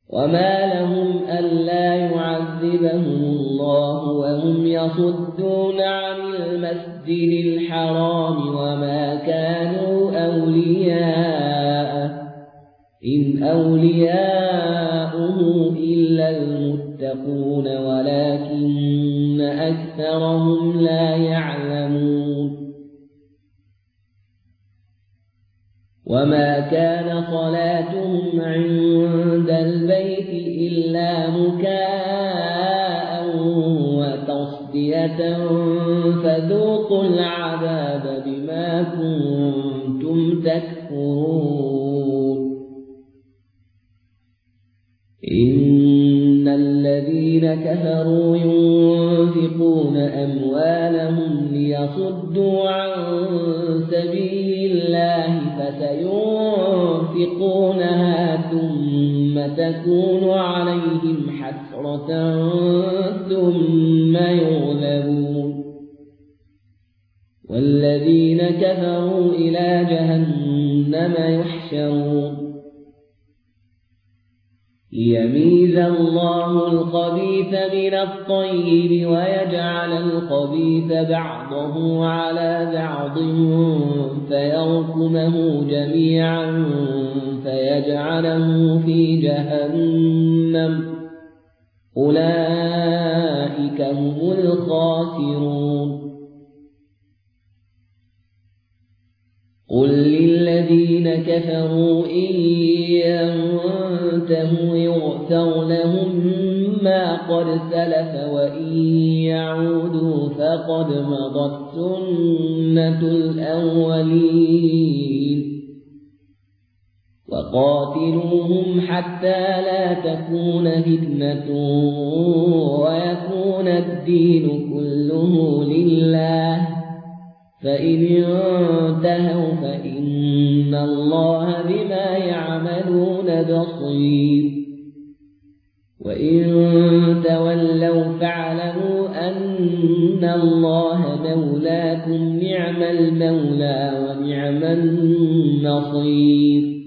وما لهم ألا يعذبهم الله وهم يصدون عن المسجد الحرام وما كانوا أولياءه إن أولياؤه إلا المتقون ولكن أكثرهم لا يعلمون وما كان صلاتهم عند البيت إلا مكاء وتصدية فذوقوا العذاب بما كنتم تكفرون إن الذين كفروا ينفقون أموالهم ليصدوا عن سبيل الله فسينفقونها ثم تكون عليهم حسرة ثم يغلبون والذين كفروا إلى جهنم يحشرون ليميز الله الخبيث من الطيب ويجعل الخبيث بعضه على بعض فيركمه جميعا فيجعله في جهنم أولئك هم الخاسرون قل للذين كفروا إن ينتهوا يغفر لهم ما قد سلف وإن يعودوا فقد مضت سنة الأولين وقاتلوهم حتى لا تكون فتنة ويكون الدين كله لله فإن انتهوا فإن الله بما يعملون بصير وإن تولوا فاعلموا أن الله مولاكم نعم المولى ونعم النصير